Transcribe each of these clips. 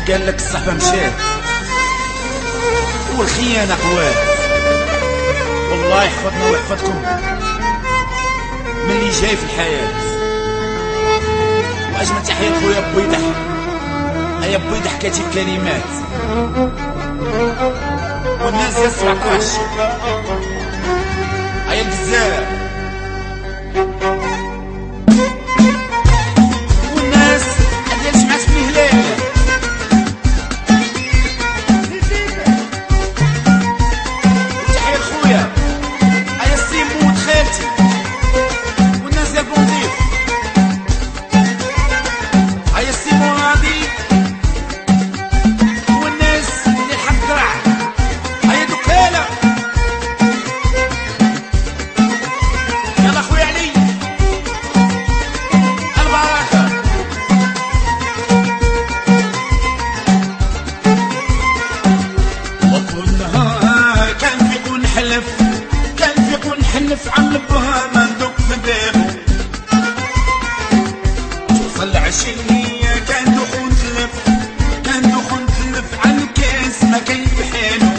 قال لك الصحبة مشات والخيانة قوات. والله يحفظنا ويحفظكم من اللي جاي في الحياة. واجمل تحية خويا بويضح. هيا بويضح كاتب كلمات والناس يسمع كلش. هيا الجزائر والناس اللي سمعت فيه هلال. تحية لخويا هيا السيمو خالتي والناس ديال بونضيف. هيا السيمو راضي والناس اللي الحق درع. هيا دكالة يلا خويا علي البركة. وكل نهار كان فيقو نحلف، كان فيقو نحلف على البها ما ندق في بابو. توصل العشية كان دخون تلف، كان دخون تلف على الكاس ما كاين بحالو.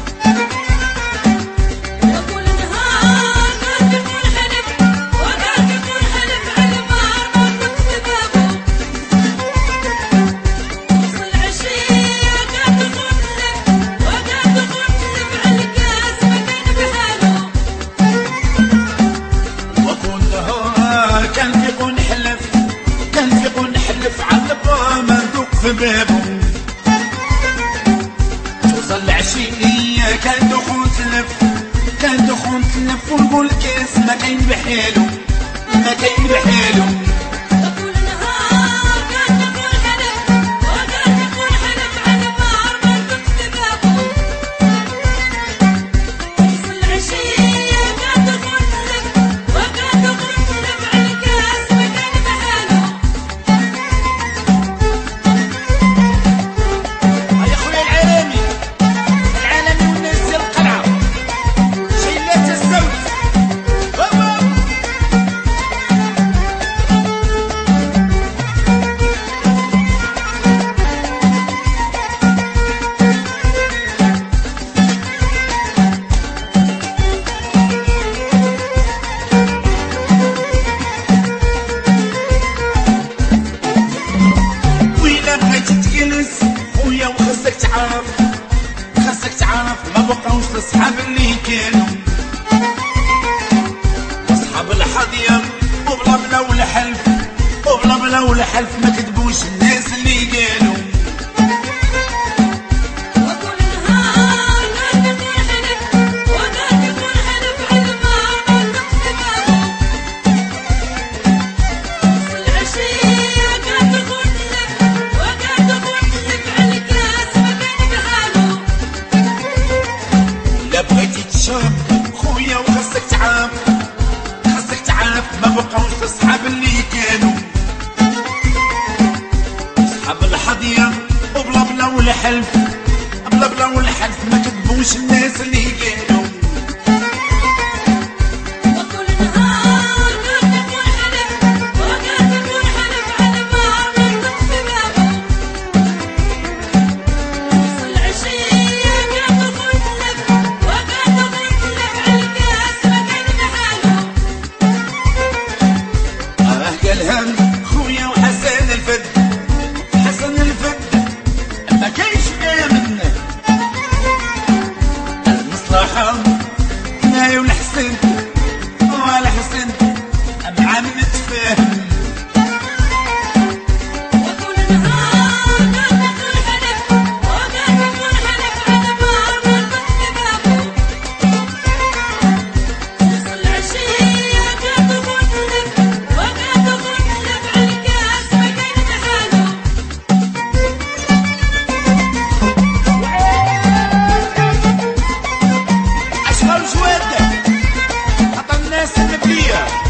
وكل نهار كان فيقو نحلف، وكان فيقو نحلف على البار ما ندق في بابو. توصل العشية كان دخون تلف، وكان دخون تلف على الكاس ما كاين بحالو. وكل نهار كان فيقو نحلف، كان فيقو نحلف على البها ما ندق في بابو. توصل العشية كان دخون تلف، كان دخون تلف ونقول كاس ما كاين بحالو، ما كاين بحالو. وكل نهار كان فيقو نحلف، وكان فيقو نحلف على البار ما ندق في بابو. توصل العشية كان دخون تلف، وكان دخون تلف على الكاس ما كاين بحالو. هيا خويا العالمي، العالمي والناس ديال القلعة شيلات الزوج. هو وإلا بغيتي تجلس خويا وخاصك تعرف، خاصك تعرف ما بقاوش الصحاب اللي كانوا أصحاب الحظية وبلا بلا ولا حلف، وبلا بلا ولا حلف ما كذبوش الناس اللي قالوا. وكل نهار كان فيقو نحلف، وكان فيقو نحلف على البار ما ندق في بابو. توصل العشية كان دخون تلف، وكان دخون تلف على الكاس ما كاين بحالو. لا بغيتي تشرب خويا وخاصك تعرف، خاصك تعرف ما بقاوش الصحاب اللي كانوا صحاب الحظية وبلا بلا ولا حلف، بلا بلا ولا حلف ما كذبوش الناس اللي قالوا. وكل نهار كان فيقو نحلف، وكان فيقو نحلف على البار ما ندق في بابو. توصل العشية كان دخون تلف، وكان دخون تلف على الكاس ما كاين بحالو. قالها خويا وحسن الفد، حسن الفد ما كاينش امن المصلحة ناي والحسن والحسن مع نتفاهم. وكل نهار كان فيقو نحلف، وكان فيقو نحلف على البار ما ندق في بابو. توصل العشية كان دخون تلف، وكان دخون تلف على الكاس ما كاين بحالو. اشغل جواد خاطر الناس النبلية